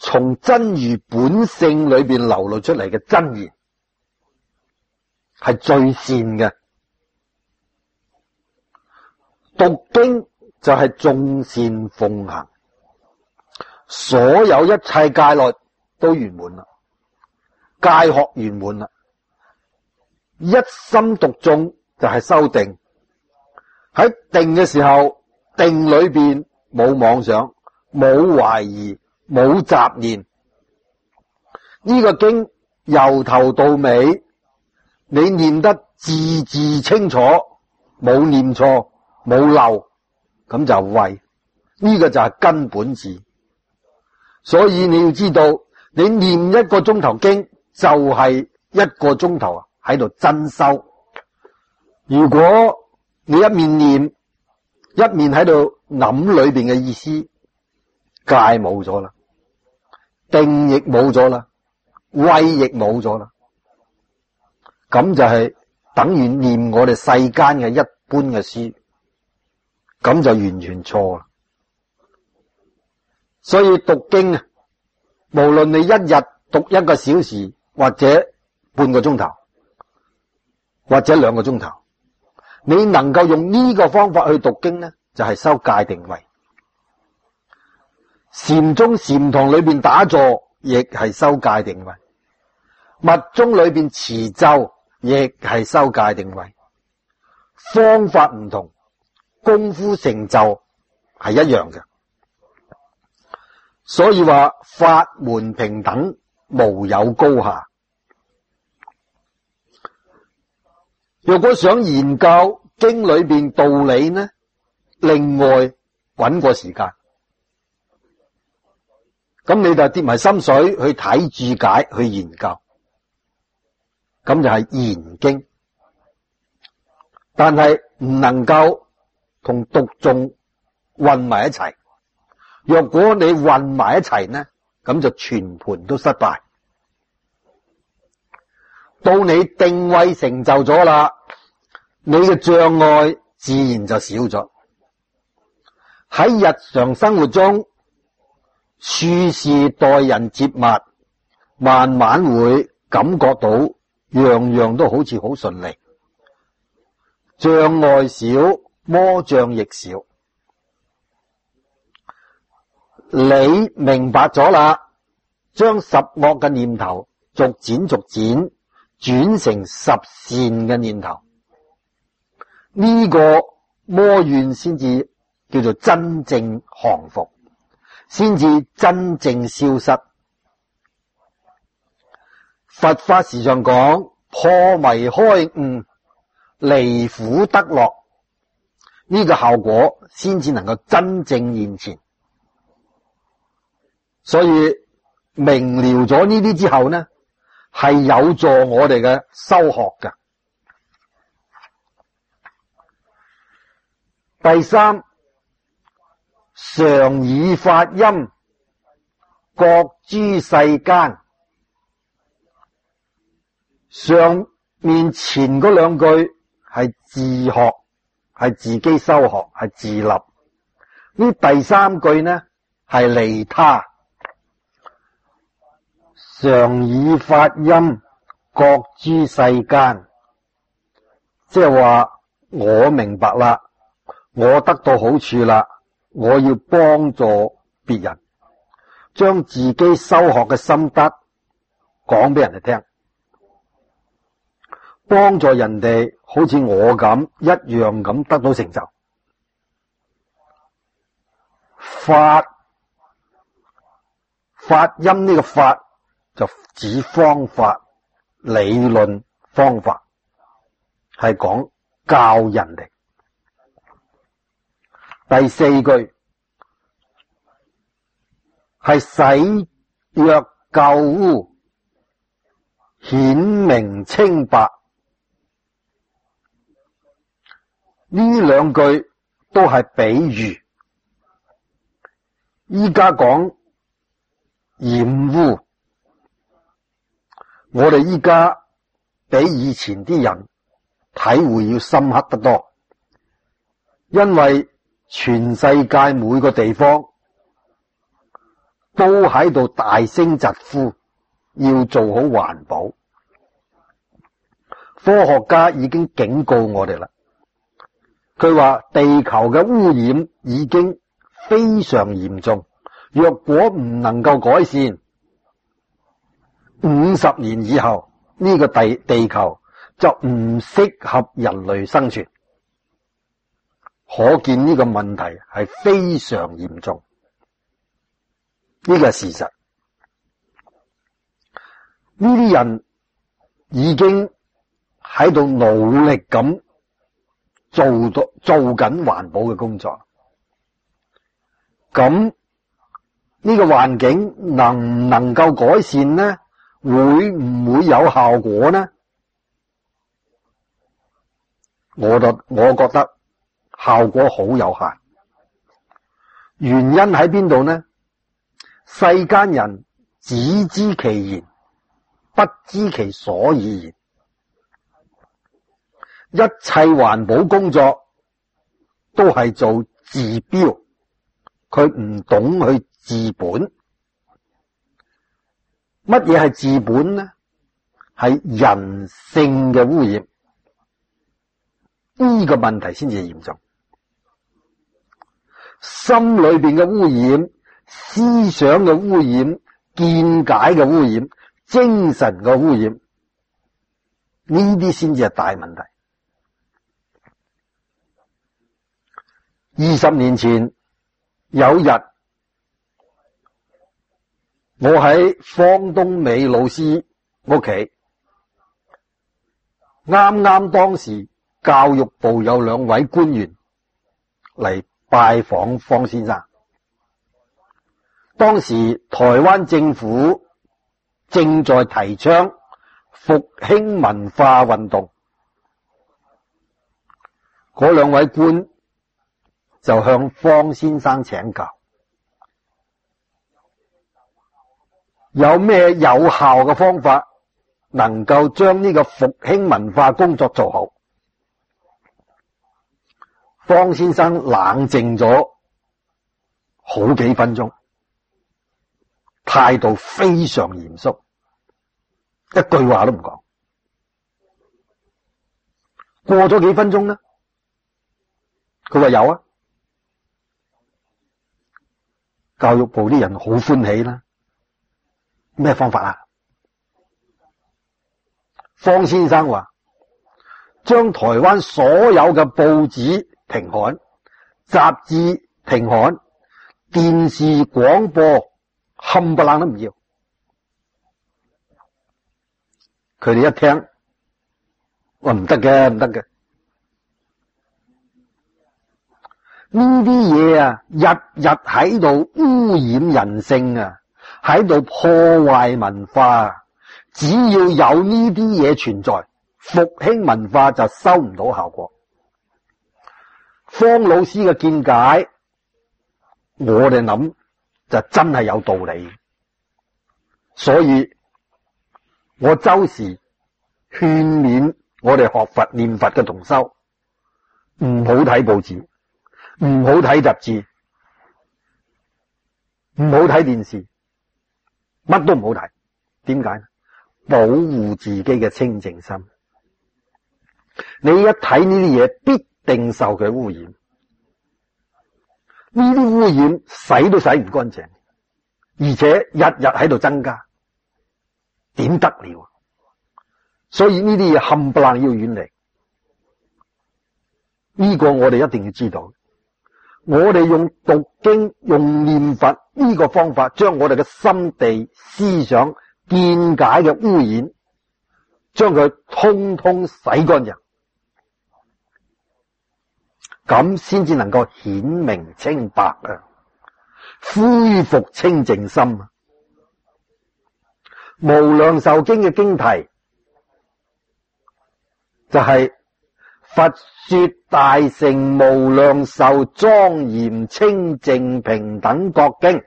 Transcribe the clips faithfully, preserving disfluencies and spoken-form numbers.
從真如本性裏邊流露出嚟嘅真言，係最善嘅。讀經就係眾善奉行，所有一切戒律都圓滿啦，戒學圓滿啦，一心讀誦就係修定。喺定嘅時候，定裏邊冇妄想，冇懷疑，冇雜念。呢個經由頭到尾，你念得字字清楚，冇念錯，冇漏，咁就慧。呢個就係根本字。所以你要知道，你念一個鐘頭經，就係一個鐘頭喺度真修。如果你一面念，一面喺度諗裏邊嘅意思，戒冇咗啦，定亦冇咗啦，慧亦冇咗啦，咁就係等於念我哋世間嘅一般嘅書，咁就完全錯啦。所以讀經啊，無論你一日讀一個小時，或者半個鐘頭，或者兩個鐘頭，你能夠用呢個方法去讀經呢，就係修戒定慧。禪宗禪堂裏邊打坐，亦係修戒定慧；密宗裏邊持咒，亦係修戒定慧。方法唔同，功夫成就係一樣嘅。所以話法門平等，無有高下。若果想研究經裏邊道理呢，另外揾個時間，咁你就跌埋心水去睇注解去研究，咁就係研經。但係唔能夠同讀誦混埋一齊。若果你混埋一齊呢，咁就全盤都失敗。到你定位成就咗啦，你嘅障礙自然就少咗。喺日常生活中，處事待人接物，慢慢會感覺到樣樣都好似好順利，障礙少，魔障亦少。你明白咗啦，將十惡嘅念頭逐漸逐漸轉成十善嘅念頭，呢個魔怨先至叫做真正降服，先至真正消失。佛法時常講破迷開悟，離苦得樂，呢個效果先至能夠真正現前。所以明了咗呢啲之後呢，係有助我哋嘅修學嘅。第三，常以法音，覺諸世間。上面前嗰兩句係自學，係自己修學，係自立。呢第三句呢係利他。常以法音，覺諸世間，即係話我明白啦，我得到好處啦，我要幫助別人，將自己修學嘅心得講俾人哋聽，幫助人哋好似我咁一樣咁得到成就。法法音呢個法就指方法、理論、方法，係講教人哋。第四句係洗約舊污，顯明清白。呢兩句都係比喻。依家講染污，我哋依家比以前啲人體會要深刻得多，因為全世界每個地方都喺度大聲疾呼，要做好環保。科學家已經警告我哋啦，佢話地球嘅污染已經非常嚴重，若果唔能夠改善，五十年以後呢個地地球就唔適合人類生存。可見呢個問題係非常嚴重，呢個係事實。呢啲人已經喺度努力咁做到做緊環保嘅工作，咁呢個環境能唔能夠改善呢？會唔會有效果呢？我覺我覺得效果好有限。原因喺邊度呢？世間人只知其然，不知其所以然。一切環保工作都係做治標，佢唔懂去治本。乜嘢係治本呢？係人性嘅污染，呢個問題先至嚴重。心裏邊嘅污染、思想嘅污染、見解嘅污染、精神嘅污染，呢啲先至係大問題。二十年前有日，我喺方東美老師屋企，啱啱當時教育部有兩位官員嚟拜訪方先生。當時台灣政府正在提倡復興文化運動，嗰兩位官就向方先生請教，有咩有效嘅方法能夠將呢個復興文化工作做好。方先生冷靜咗好幾分鐘，態度非常嚴肅，一句話都唔講。過咗幾分鐘呢，佢話有啊，教育部啲人好歡喜啦。咩方法啊？方先生話將台灣所有嘅報紙停刊、雜誌停刊、電視廣播冚唪唥都唔要。佢哋一聽，話唔得嘅，唔得嘅。呢啲嘢啊，日日喺度污染人性啊，喺度破壞文化。只要有呢啲嘢存在，復興文化就收唔到效果。方老師嘅見解，我哋諗就真係有道理。所以我周時勸勉我哋學佛念佛嘅同修，唔好睇報紙，唔好睇雜誌，唔好睇電視，乜都唔好睇。點解？保護自己嘅清淨心。你一睇呢啲嘢，必定受佢污染。呢啲污染洗都洗唔乾淨，而且日日喺度增加，點得了？所以呢啲嘢冚唪唥要遠離。呢個我哋一定要知道。我哋用讀經、用念佛呢個方法，將我哋嘅心地、思想、見解嘅污染，將佢通通洗乾淨，咁先至能夠顯明清白啊，恢復清淨心啊。無量壽經嘅經題就係佛說大乘無量壽莊嚴清淨平等覺經。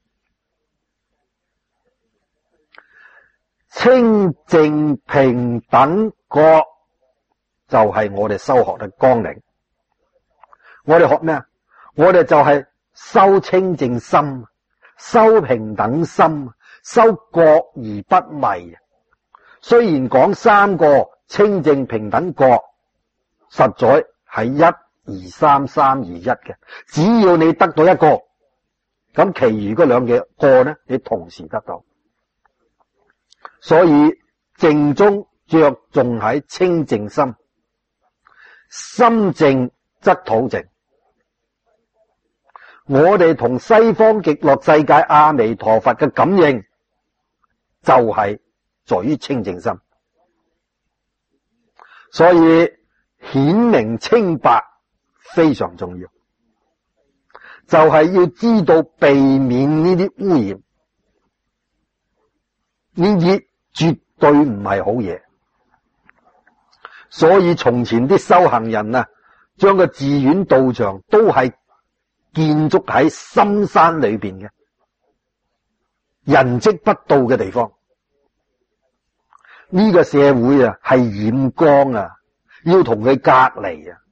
清淨平等覺就係我哋修學嘅綱領。我哋學咩啊？我哋就係修清淨心， 修平等心，修覺而不迷。雖然講三個清淨平等覺，實在係一而三，三而一嘅。只要你得到一個，咁其餘嗰兩個個呢，你同時得到。所以淨宗着重喺清淨心，心淨則土淨。我哋同西方極樂世界阿彌陀佛嘅感應，就係在於清淨心。所以顯明清白非常重要，就係要知道避免呢啲污染，呢啲絕對唔係好嘢。所以從前啲修行人啊，將個寺院道場都係建築喺深山裏邊嘅人迹不到嘅地方。呢個社會啊係染缸啊，要同佢隔離啊。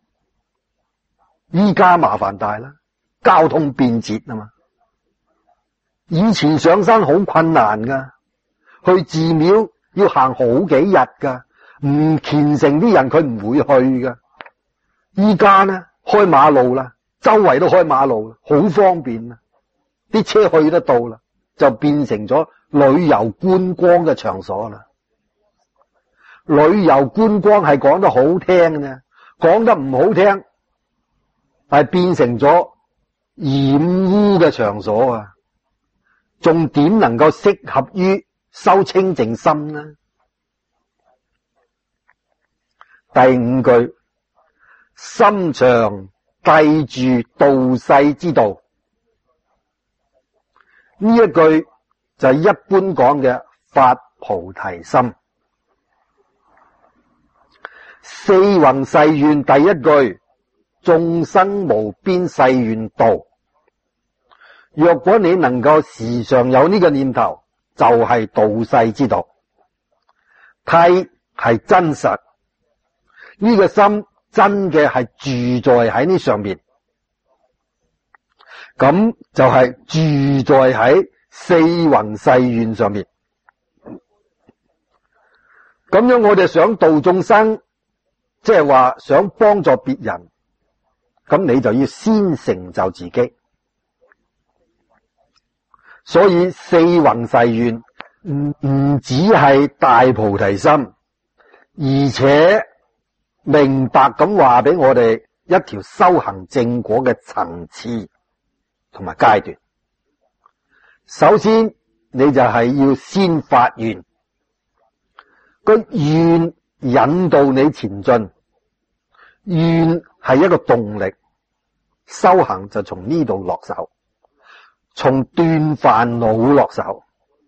依家麻煩大啦，交通便捷啊嘛。以前上山好困難噶，去寺廟要行好幾日噶，唔虔誠啲人佢唔會去噶。依家呢，開馬路啦，周圍都開馬路，好方便啦，啲車去得到啦，就變成咗旅遊觀光嘅場所啦。旅遊觀光係講得好聽嘅，講得唔好聽係變成咗染污嘅場所啊！仲點能夠適合於修清淨心呢？第五句，心常諦住度世之道，呢一句就係一般講嘅發菩提心。四弘誓願第一句，眾生無邊誓願度。若果你能夠時常有呢個念頭，就係度世之道。諦係真實，呢個心真嘅係住在喺呢上面，咁就係住在喺四弘誓願上面。咁樣我哋想度眾生，即係話想幫助別人，咁你就要先成就自己。所以四弘誓願唔唔只係大菩提心，而且明白咁話俾我哋一條修行正果嘅層次同埋階段。首先你就係要先發願，個願引導你前進，願係一個動力，修行就從呢度落手，從斷煩惱落手。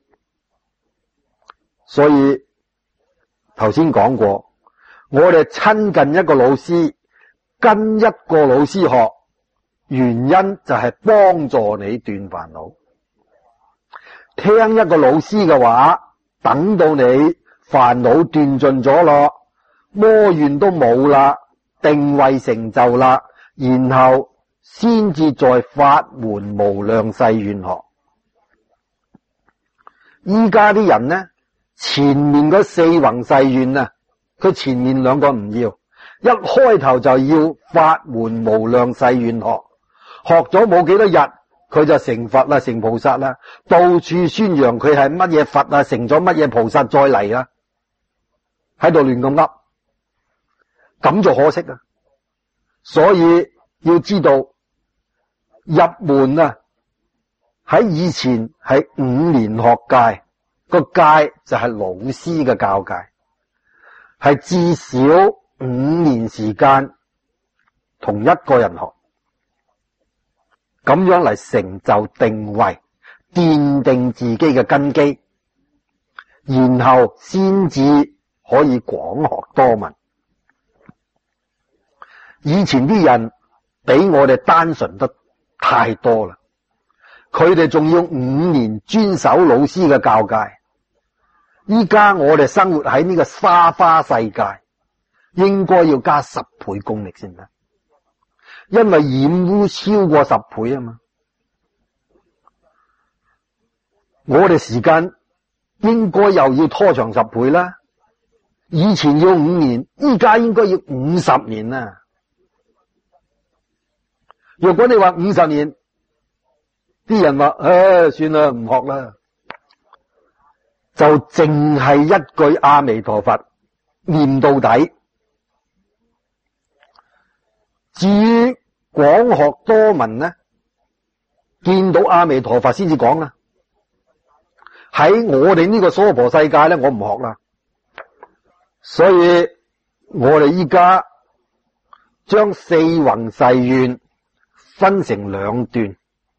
所以頭先講過，我哋親近一個老師，跟一個老師學，原因就係幫助你斷煩惱。聽一個老師嘅話，等到你煩惱斷盡咗咯，魔怨都冇啦，定位成就啦，然後先至在法門無量誓願學。依家啲人呢，前面嗰四弘誓願啊，佢前面兩個唔要，一開頭就要法門無量誓願學，學咗冇幾多日，佢就成佛啦，成菩薩啦，到處宣揚佢係乜嘢佛啊，成咗乜嘢菩薩再嚟啊，喺度亂咁噏，咁就可惜啊。所以要知道入門啊，喺以前係五年學戒，個戒就係老師嘅教戒，係至少五年時間同一個人學，咁樣嚟成就定位，奠定自己嘅根基，然後先至可以廣學多聞。以前啲人比我哋單純得太多啦，佢哋仲要五年專守老師嘅教戒。依家我哋生活喺呢個花花世界，應該要加十倍功力先得，因為染污超過十倍啊嘛。 我哋時間應該又要拖長十倍啦。以前要五年，依家應該要五十年啦。若果你話五十年，啲人話唉，算啦，唔學啦，就淨係一句阿彌陀佛念到底。至於廣學多聞呢，見到阿彌陀佛先至講啦。喺我哋呢個娑婆世界咧，我唔學啦。所以我哋依家將四弘誓願分成兩段。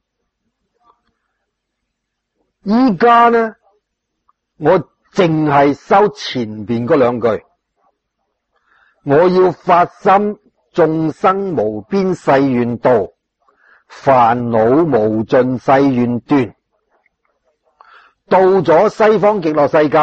依家呢，我淨係修前邊嗰兩句，我要發心眾生無邊誓願度，煩惱無盡誓願斷。到咗西方極樂世界，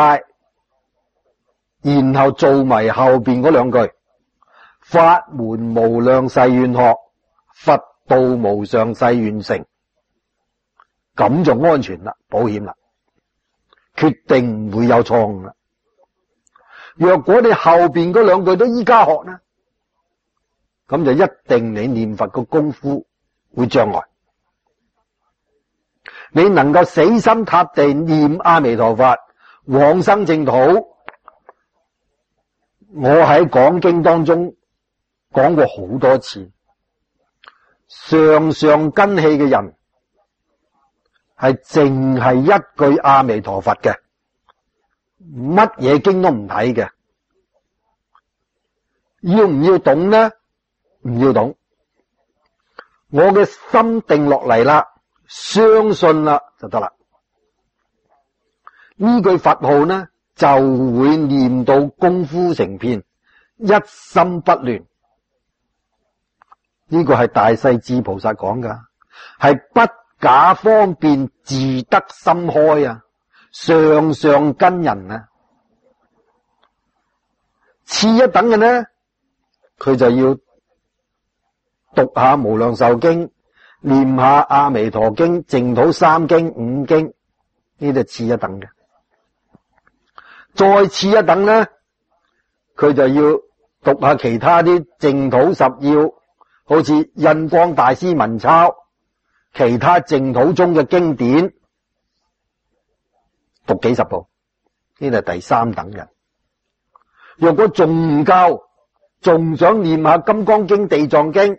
然後做埋後邊嗰兩句，法門無量誓願學，佛道無上誓願成，咁就安全啦，保險啦，決定唔會有錯誤啦。若果你後邊嗰兩句都依家學呢，咁就一定你念佛個功夫會障礙。你能夠死心塌地念阿彌陀佛，往生淨土。我喺講經當中講過好多次，上上根器嘅人係淨係一句阿彌陀佛嘅，乜嘢經都唔睇嘅。要唔要懂呢？唔要懂。我嘅心定落嚟啦，相信啦就得啦。呢句佛號呢，就會念到功夫成片，一心不亂。呢個係大勢至菩薩講噶，係不假方便，自得心開啊！上上根人啊，次一等嘅呢，佢就要讀下無量壽經，念下阿彌陀經、淨土三經、五經，呢啲次一等嘅。再次一等呢，佢就要讀下其他啲淨土十要，好似印光大師文鈔，其他淨土中嘅經典，讀幾十部，呢啲係第三等人。若果仲唔夠，仲想念下金剛經、地藏經，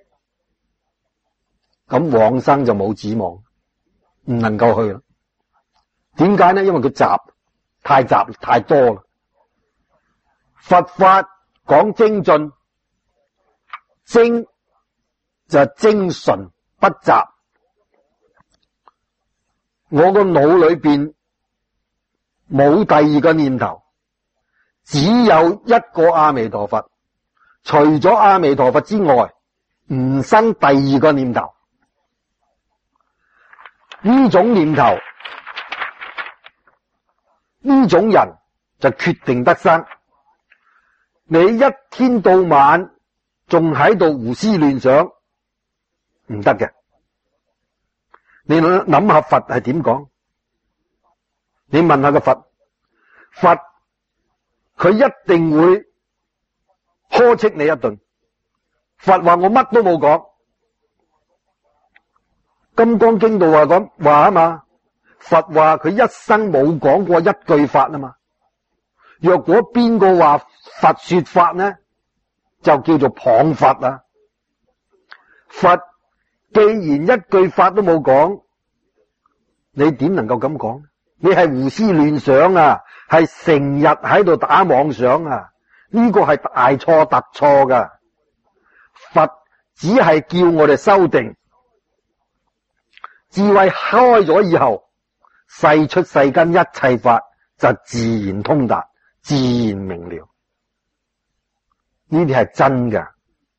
咁往生就冇指望，唔能夠去啦。點解呢？因為佢雜。太雜太多啦！佛法講精進，精就係精純不雜。我個腦裏邊冇第二個念頭，只有一個阿彌陀佛。除咗阿彌陀佛之外，唔生第二個念頭。呢種念頭，呢種人就決定得生。你一天到晚仲喺度胡思亂想，唔得嘅。你諗下佛係點講？你問下個佛，佛佢一定會呵斥你一頓。佛話我乜都冇講，金剛經度話咁話啊嘛。佛話佢一生冇講過一句法啊嘛。若果邊個話佛說法呢，就叫做謗佛啊。佛既然一句法都冇講，你點能夠咁講？你係胡思亂想啊，係成日喺度打妄想啊，呢個係大錯特錯噶。佛只係叫我哋修定，智慧開咗以後，世出世間一切法就自然通達，自然明了。呢啲係真噶。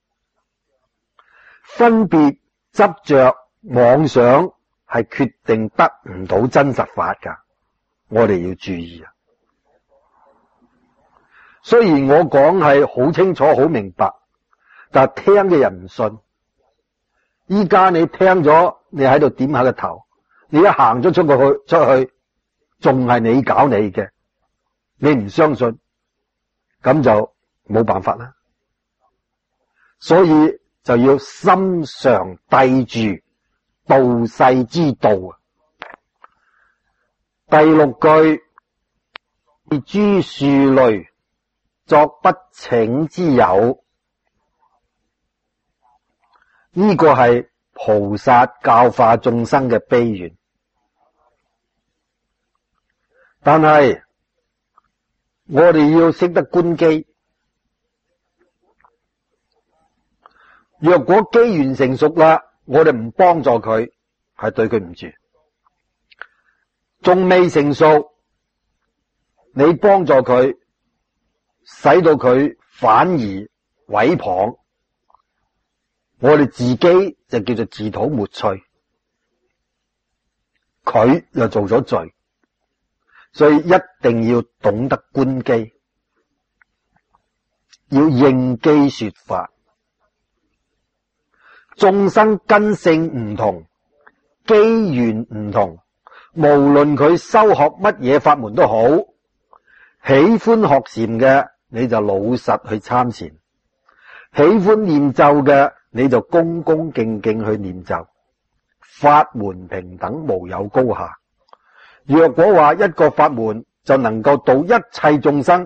分別執着妄想係決定得唔到真實法噶，我哋要注意啊。雖然我講係好清楚好明白，但係聽嘅人唔信。依家你聽咗，你喺度點下個頭，你一行咗出去出去， 仲係你搞你嘅，你唔相信，咁就冇辦法啦。所以就要心常締住道世之道啊。第六句，諸樹類作不請之有，呢個係菩薩教化眾生嘅悲願。但係我哋要識得觀機，若果機緣成熟啦，我哋唔幫助佢，係對佢唔住。仲未成熟，你幫助佢，使到佢反而毀謗，我哋自己就叫做自討沒趣，佢又做咗罪。所以一定要懂得觀機，要應機說法。眾生根性唔同，機緣唔同，無論佢修學乜嘢法門都好，喜歡學禪嘅你就老實去參禪，喜歡念咒嘅你就恭恭敬敬去念咒。法門平等，無有高下。若果話一個法門就能夠度一切眾生，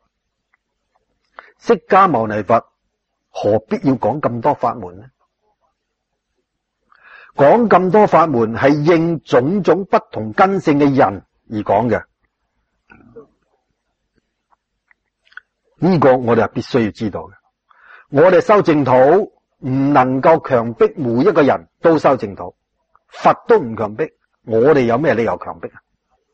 釋迦牟尼佛何必要講咁多法門呢？講咁多法門係應種種不同根性嘅人而講嘅，呢個我哋係必須要知道嘅。我哋修淨土唔能夠強迫每一個人都修淨土，佛都唔強迫，我哋有咩理由強迫啊？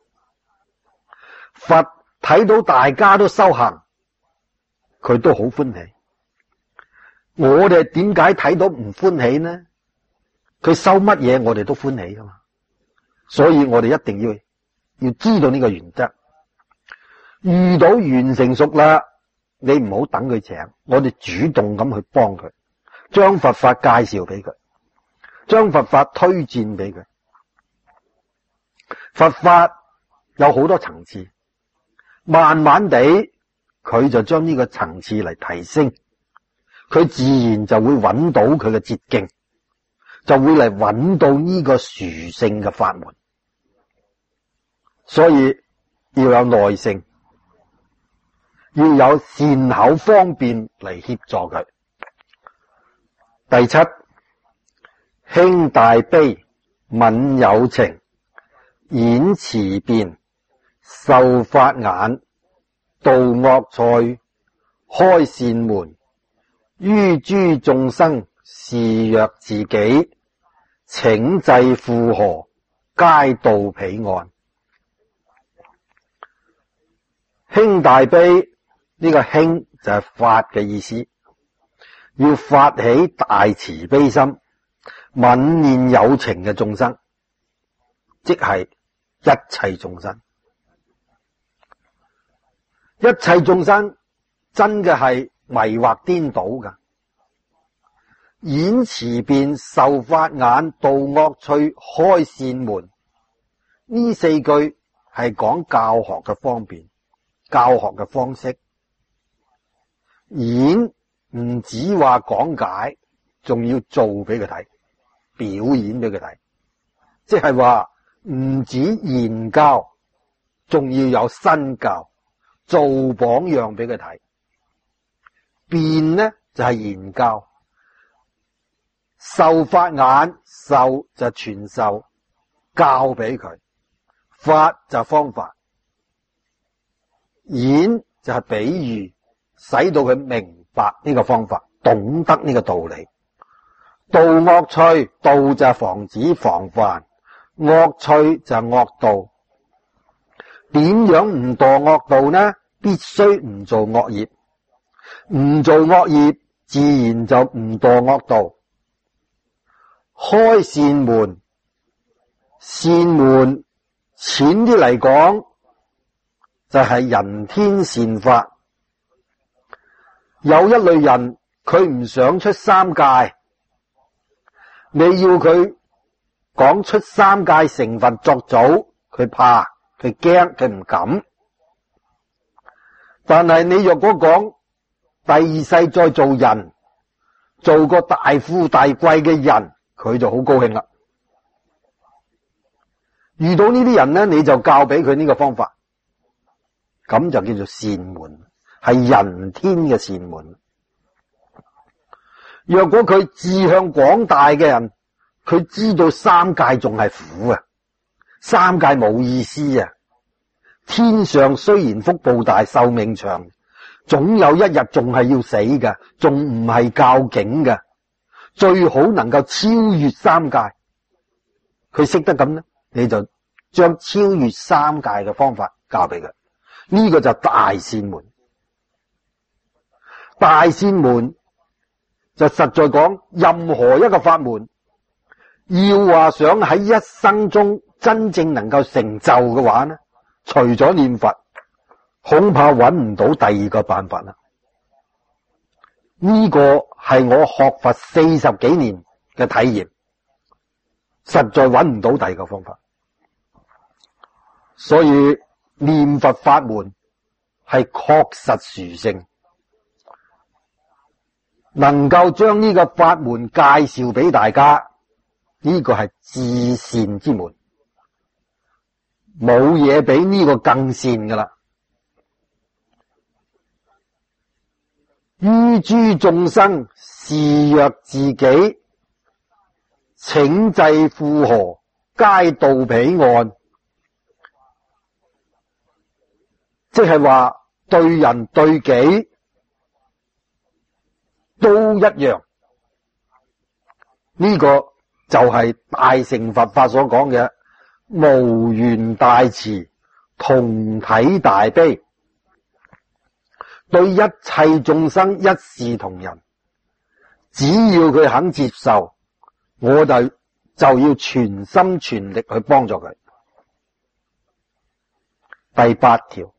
佛睇到大家都修行，佢都好歡喜。我哋點解睇到唔歡喜呢？佢修乜嘢我哋都歡喜噶嘛。所以我哋一定要要知道呢個原則。遇到緣成熟啦，你唔好等佢請，我哋主動咁去幫佢，將佛法介紹俾佢，將佛法推薦俾佢。佛法有好多層次，慢慢地佢就將呢個層次嚟提升，佢自然就會揾到佢嘅捷徑，就會嚟揾到呢個殊勝嘅法門。所以要有耐性，要有善口方便嚟協助佢。第七，興大悲，憫有情，演辭辯，授法眼，度惡趣，開善門，於諸眾生示若自己，請濟附河，皆到彼岸。興大悲，呢個興就係發嘅意思，要發起大慈悲心，憫念有情嘅眾生，即係一切眾生。一切眾生真嘅係迷惑顛倒㗎。演辭辯，授法眼，度惡趣，開善門，呢四句係講教學嘅方便，教學嘅方式。演唔止話講解，仲要做俾佢睇，表演俾佢睇，即係話唔止言教，仲要有身教，做榜樣俾佢睇。辯呢就係言教，授法眼，授就傳授教俾佢，法就方法，演就係比喻，使到佢明白呢個方法，懂得呢個道理。度惡趣，度就係防止防範，惡趣就係惡道。點樣唔墮惡道呢？必須唔做惡業，唔做惡業自然就唔墮惡道。開善門，善門淺啲嚟講就係人天善法。有一類人佢唔想出三界，你要佢講出三界成佛作祖，佢怕， 佢驚，佢唔敢。但係你若果講第二世再做人，做個大富大貴嘅人，佢就好高興啦。遇到呢啲人呢，你就教俾佢呢個方法，咁就叫做善門，係人天嘅善門。若果佢志向廣大嘅人，佢知道三界仲係苦啊，三界冇意思啊。天上雖然福報大，壽命長，總有一日仲係要死㗎，仲唔係較境㗎。最好能夠超越三界。佢識得咁呢，你就將超越三界嘅方法教俾佢。呢個就大善門。大善門就實在講，任何一個法門，要話想喺一生中真正能夠成就嘅話呢，除咗念佛，恐怕揾唔到第二個辦法啦。呢個係我學佛四十幾年嘅體驗，實在揾唔到第二個方法。所以念佛法門係確實殊勝，能夠將呢個法門介紹俾大家，呢個係至善之門，冇嘢比呢個更善噶啦。於諸眾生示若自己，請濟富河，皆到彼岸。即係話對人對己都一樣，呢個就係大乘佛法所講嘅無緣大慈，同體大悲，對一切眾生一視同仁。只要佢肯接受，我就就要全心全力去幫助佢。第八條，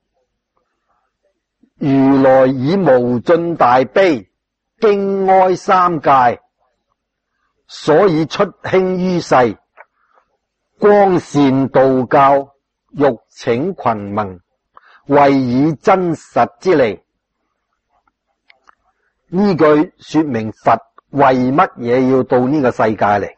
如來以無盡大悲，驚哀三界，所以出興於世，光善道教，欲請群盟，為以真實之利。呢句說明佛為乜嘢要到呢個世界嚟？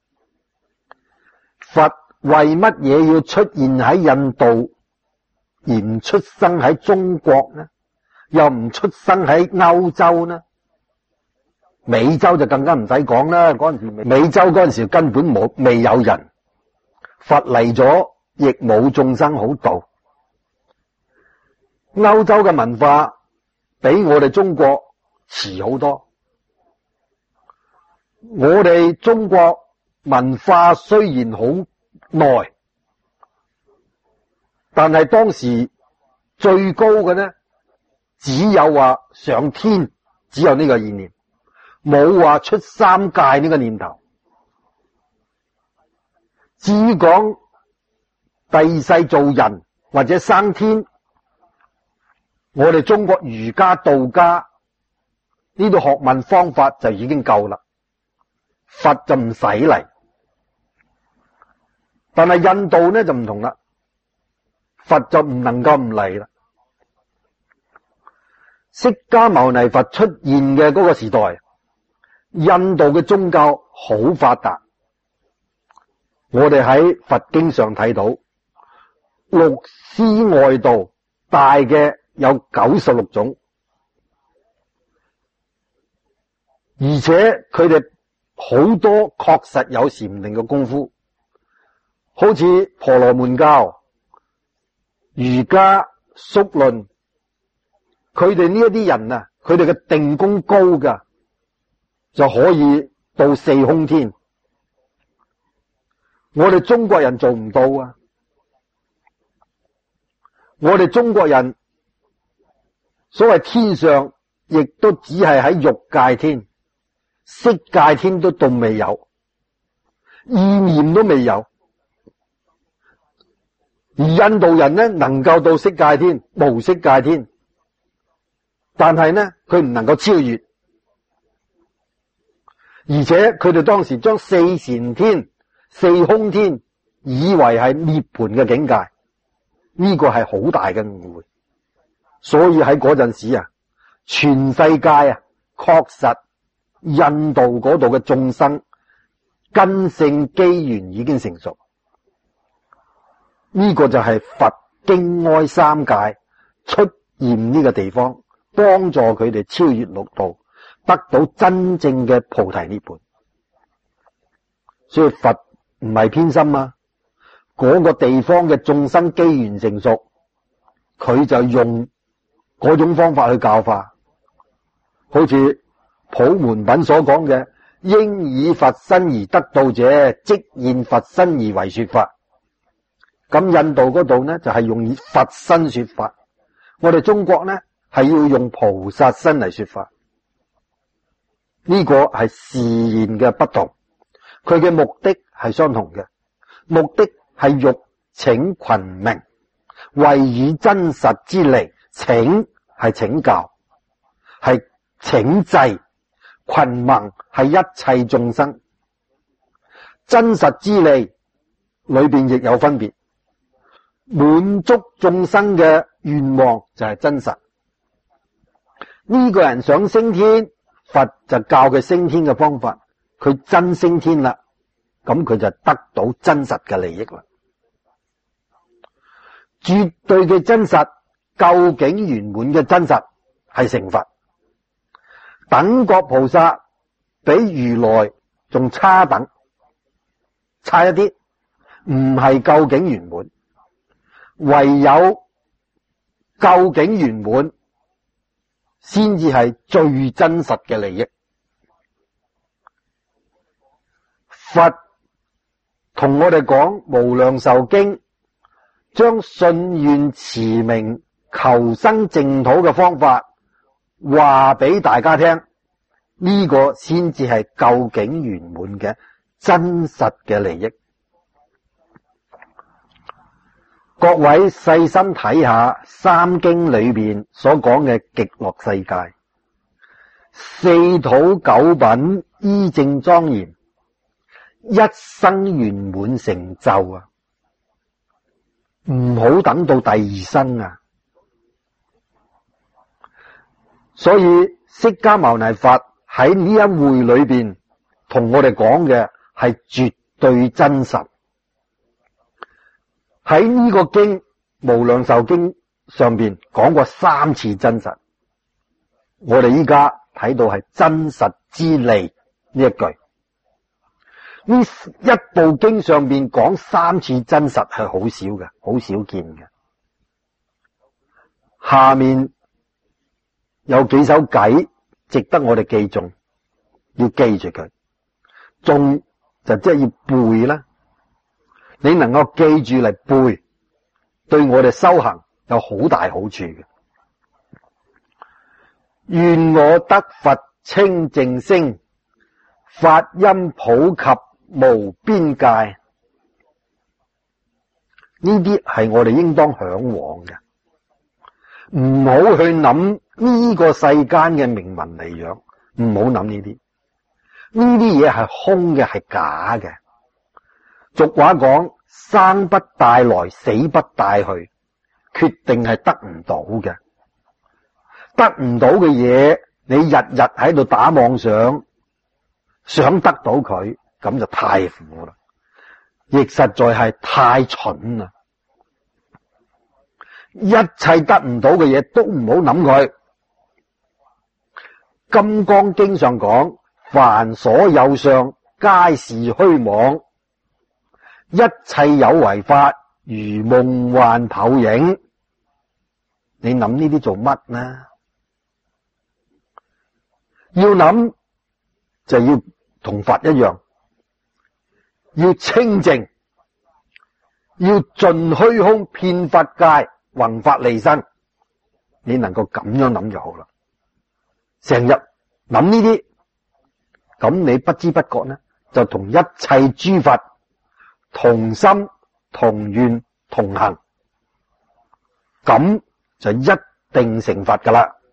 佛為乜嘢要出現喺印度，而唔出生喺中國呢？又唔出生喺歐洲呢？美洲就更加唔使講啦。嗰陣時美洲嗰陣時根本冇未有人，佛嚟咗亦冇眾生好度。歐洲嘅文化比我哋中國遲好多。我哋中國文化雖然好耐，但係當時最高嘅呢，只有話上天，只有呢個意念，冇話出三界呢個念頭。至於講第二世做人或者生天，我哋中國儒家道家呢度學問方法就已經夠啦，佛就唔使嚟。但係印度呢就唔同啦，佛就唔能夠唔嚟啦。釋迦牟尼佛出現嘅嗰個時代，印度嘅宗教好發達。我哋喺佛經上睇到六師外道，大嘅有九十六種，而且佢哋好多確實有禪定嘅功夫，好似婆羅門教、瑜伽、宿論，佢哋呢一啲人啊，佢哋嘅定功高噶，就可以到四空天。我哋中國人做唔到啊！我哋中國人所謂天上，亦都只係喺欲界天，色界天都仲未有，意念都未有。而印度人呢，能夠到色界天、無色界天，但係呢，佢唔能夠超越，而且佢哋當時將四禪天、四空天以為係涅槃嘅境界， 呢個係好大嘅誤會。所以喺嗰陣時啊，全世界啊，確實印度嗰度嘅眾生根性機緣已經成熟。呢個就係佛經開三界出現呢個地方，幫助佢哋超越六道，得到真正嘅菩提涅槃。所以佛唔係偏心啊，嗰個地方嘅眾生機緣成熟，佢就用嗰種方法去教化。好似普門品所講嘅，應以佛身而得道者，即現佛身而為說法。咁印度嗰度呢，就係用以佛身說法，我哋中國呢，係要用菩薩身嚟說法。呢個係示現嘅不同，佢嘅目的係相同嘅，目的係欲請群明，為以真實之利。請係請教，係請濟，群盟係一切眾生。真實之利裏邊亦有分別，滿足眾生嘅願望就係真實。呢個人想升天，佛就教佢升天嘅方法，佢真升天啦，咁佢就得到真實嘅利益啦。絕對嘅真實，究竟圓滿嘅真實係成佛。等覺菩薩比如來仲差等，差一啲，唔係究竟圓滿。唯有究竟圓滿先至係最真實嘅利益。佛同我哋講無量壽經，將信願持名求生淨土嘅方法話俾大家聽，呢個先至係究竟圓滿嘅真實嘅利益。各位細心睇下三經裏邊所講嘅極樂世界，四土九品依正莊嚴，一生圓滿成就啊！唔好等到第二生啊！所以釋迦牟尼佛喺呢一會裏邊同我哋講嘅係絕對真實。喺呢個經無量壽經上邊講過三次真實，我哋依家睇到係真實之利呢一句。呢一部經上邊講三次真實係好少嘅，好少見嘅。下面有幾首偈值得我哋記誦，要記住佢。誦就即係要背啦。你能夠記住嚟背，對我哋修行有好大好處嘅。願我得佛清淨聲，法音普及無邊界。呢啲係我哋應當向往嘅，唔好去諗呢個世間嘅名聞利養，唔好諗呢啲，呢啲嘢係空嘅，係假嘅。俗話講，生不帶來，死不帶去，決定係得唔到嘅。得唔到嘅嘢，你日日喺度打妄想，想得到佢，咁就太苦啦，亦實在係太蠢啦。一切得唔到嘅嘢都唔好諗佢。金剛經上講，凡所有相，皆是虛妄。一切有為法，如夢幻泡影。你諗呢啲做乜呢？要諗就要同佛一樣，要清淨，要盡虛空遍法界，宏法利身。你能夠咁樣諗就好啦。成日諗呢啲，咁你不知不覺呢，就同一切諸佛同心同願同行，咁就一定成佛噶啦。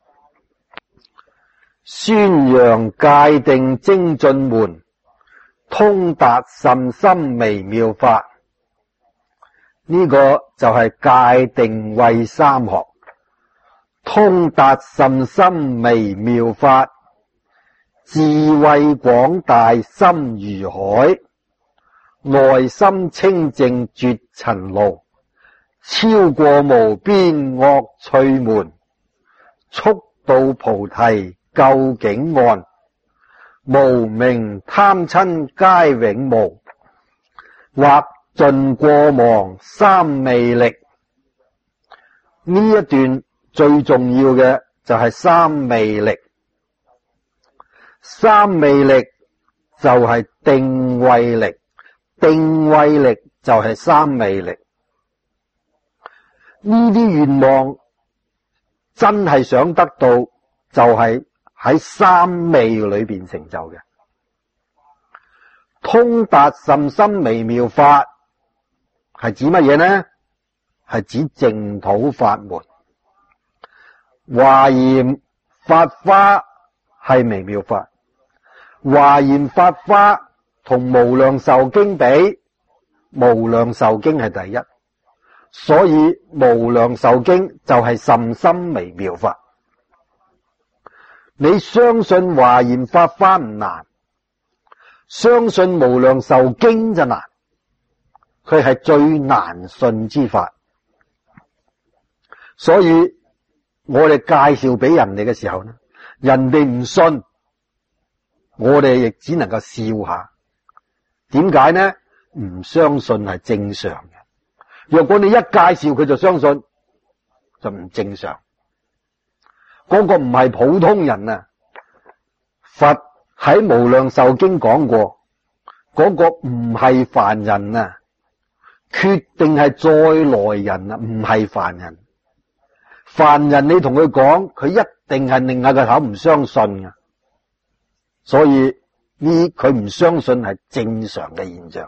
宣揚戒定精進門，通達甚深微妙法。 呢個就係界定慧三學，通達甚深微妙法，智慧廣大深如海，內心清淨絕塵勞，超過無邊惡趣門，速到菩提究竟岸，無明貪嗔皆永無，或盡過忘三昧力。呢一段最重要嘅就係三昧力，三昧力就係定慧力，定慧力就係三昧力。呢啲願望真係想得到，就係喺三昧裏邊成就嘅。通達甚深微妙法係指乜嘢呢？係指淨土法門。華嚴法華係微妙法，華嚴法華同無量壽經比，無量壽經係第一，所以無量壽經就係甚深微妙法。你相信華嚴法華唔難，相信無量壽經就難，佢係最難信之法。所以我哋介紹俾人哋嘅時候呢，人哋唔信，我哋亦只能夠笑下。點解呢？唔相信係正常嘅。若果你一介紹佢就相信，就唔正常。嗰個唔係普通人啊！佛喺無量壽經講過，嗰個唔係凡人啊，決定係再來人啊，唔係凡人。凡人你同佢講，佢一定係擰下個頭唔相信嘅。所以呢，佢唔相信係正常嘅現象。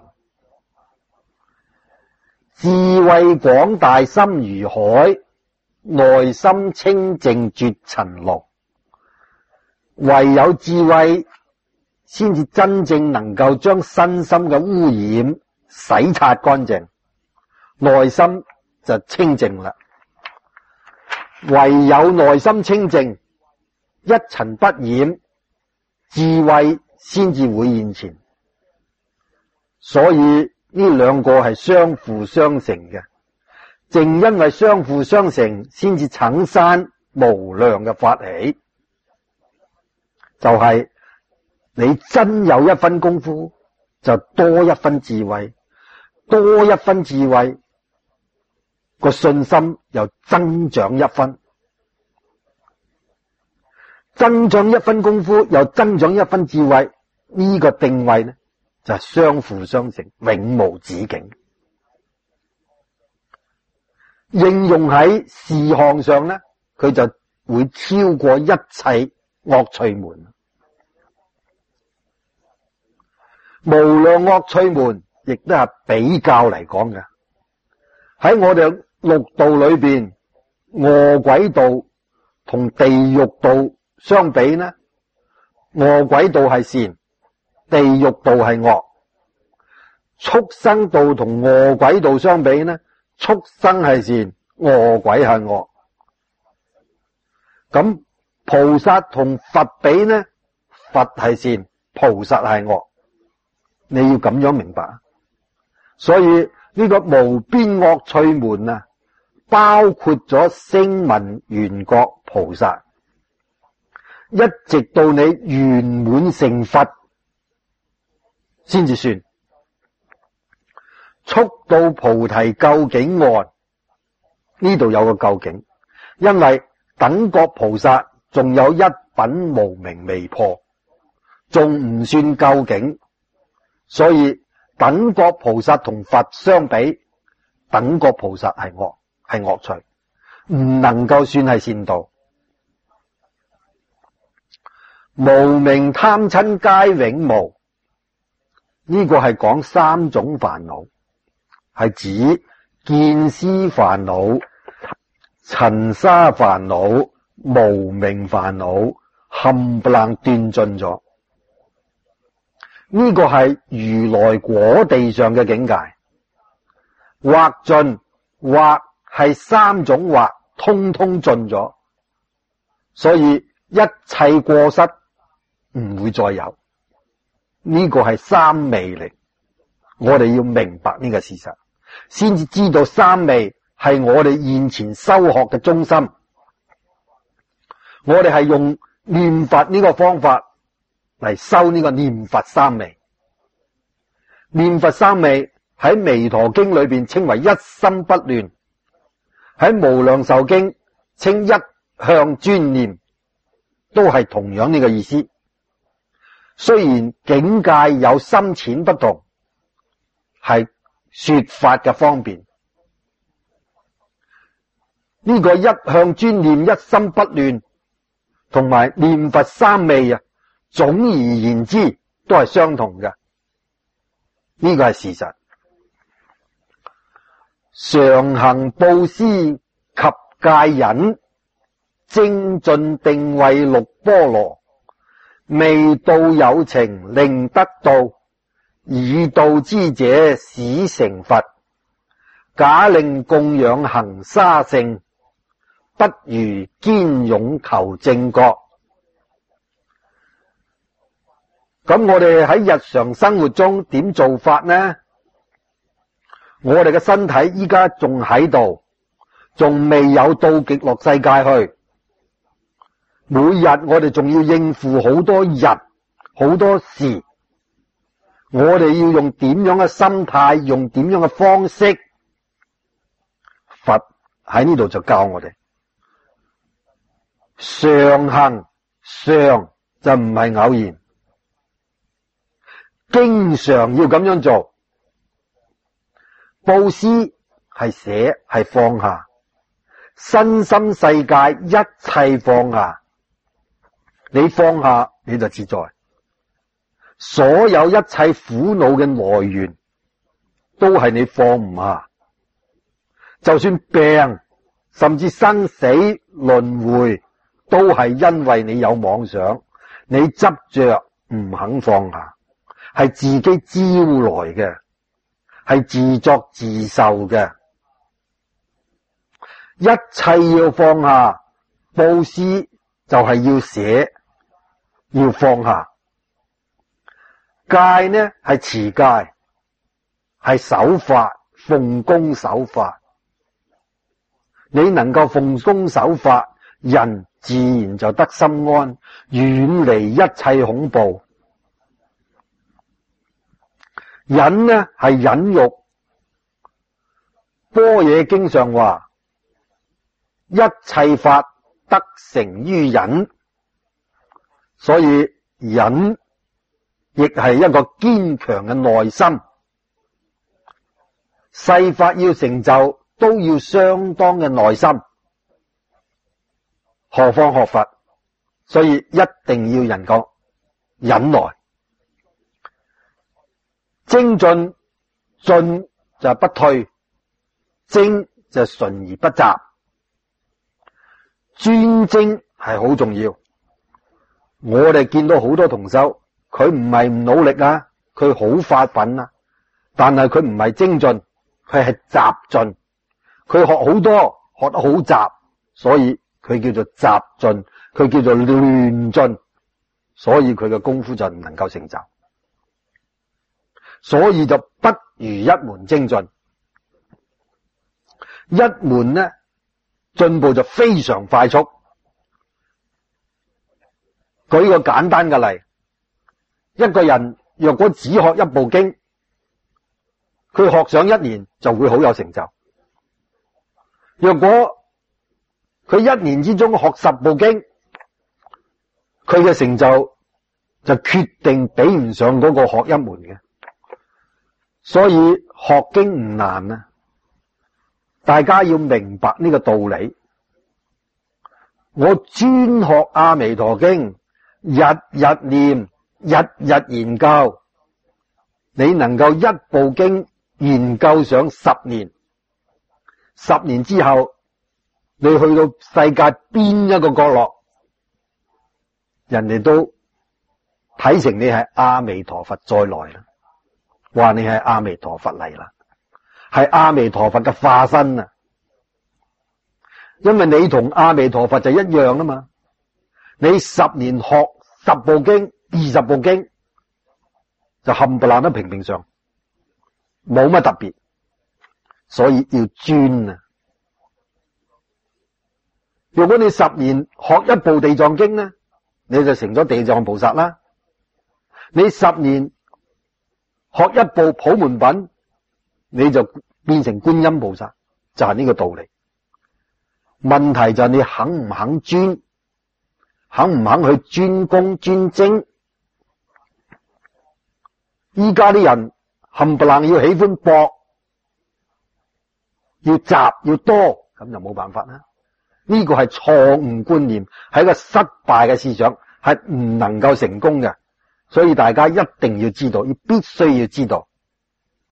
智慧廣大深如海，內心清淨絕塵勞。唯有智慧先至真正能夠將身心嘅污染洗刷乾淨，內心就清淨啦。唯有內心清淨，一塵不染，智慧先至會現前。所以呢兩個係相輔相成嘅，正因為相輔相成，先至產生無量嘅法喜。就係、是、你真有一分功夫，就多一分智慧，多一分智慧，個信心又增長一分，增長一分功夫又增長一分智慧，呢、這個定位呢就係、是、相輔相成，永無止境。應用喺事項上呢，佢就會超過一切惡趣門。無量惡趣門亦都係比較嚟講嘅。喺我哋六道裏邊，餓鬼道同地獄道相比呢，餓鬼道係善，地獄道係惡。畜生道同餓鬼道相比呢，畜生係善，餓鬼係惡。咁菩薩同佛比呢，佛係善，菩薩係惡。你要咁樣明白。所以呢個無邊惡趣門啊，包括咗聲聞緣覺菩薩，一直到你圓滿成佛先至算。速到菩提究竟岸，呢度有個究竟，因為等覺菩薩仲有一品無明未破，仲唔算究竟，所以等覺菩薩同佛相比，等覺菩薩係惡，係惡趣，唔能夠算係善道。無明貪嗔皆永無，呢個係講三種煩惱，係指見思煩惱、塵沙煩惱、無明煩惱，冚唪唥斷盡咗。呢個係如來果地上嘅境界。 或盡或係三種或，通通盡咗，所以一切過失唔會再有。呢個係三昧力，我哋要明白呢個事實，先至知道三昧係我哋現前修學嘅中心。我哋係用念佛呢個方法嚟修呢個念佛三昧。念佛三昧喺彌陀經裏邊稱為一心不亂，喺無量壽經稱一向專念，都係同樣呢個意思。雖然境界有深淺不同，係說法嘅方便。呢個一向專念一心不亂同埋念佛三昧啊，總而言之都係相同嘅。呢個係事實。常行布施及戒忍，精進定慧六波羅，未到有情令得道，已度之者使成佛。假令供養行沙聖，不如堅勇求正覺。咁我哋喺日常生活中點做法呢？我哋嘅身體依家仲喺度，仲未有到極樂世界去。每日我哋仲要應付好多人好多事，我哋要用點樣嘅心態，用點樣嘅方式？佛喺呢度就教我哋常行，常就唔係偶然，經常要咁樣做。布施係捨，係放下，身心世界一切放下。你放下你就自在。所有一切苦惱嘅來源都係你放唔下。就算病，甚至生死輪迴，都係因為你有妄想，你執着唔肯放下，係自己招來嘅，係自作自受嘅。一切要放下，布施就係要捨，要放下。戒呢係持戒，係守法，奉公守法。你能夠奉公守法，人自然就得心安，遠離一切恐怖。忍呢係忍辱，般若經上話，一切法得成於忍，所以忍亦係一個堅強嘅內心。世法要成就，都要相當嘅內心，何況學佛，所以一定要人講忍耐。精進，進就不退，精就純而不雜。專精係好重要。我哋見到好多同修，佢唔係唔努力啊，佢好發奮啊，但係佢唔係精進，佢係雜進。佢學好多，學得好雜，所以佢叫做雜進，佢叫做亂進，所以佢嘅功夫就唔能夠成就。所以就不如一門精進。一門呢，進步就非常快速。舉個簡單嘅例，一個人若果只學一部經，佢學上一年就會好有成就。若果佢一年之中學十部經，佢嘅成就就決定比唔上嗰個學一門嘅。所以學經唔難啊，大家要明白呢個道理。我專學阿彌陀經，日日念，日日研究，你能夠一部經研究上十年，十年之後你去到世界邊一個角落，人哋都睇成你係阿彌陀佛再來啦，話你係阿彌陀佛嚟啦。 係阿彌陀佛嘅化身啊！因為你同阿彌陀佛就一樣啊嘛，你十年學十部經、二十部經，就冚唪唥都平平常，冇乜特別，所以要專啊！如果你十年學一部地藏經呢，你就成咗地藏菩薩啦。你十年學一部普門品，你就變成觀音菩薩，就係呢個道理。問題就係你肯唔肯專，肯唔肯去專攻專精。依家啲人冚唪唥要喜歡博，要雜要多，咁就冇辦法啦。呢個係錯誤觀念，係一個失敗嘅思想，係唔能夠成功嘅。所以大家一定要知道，要必須要知道。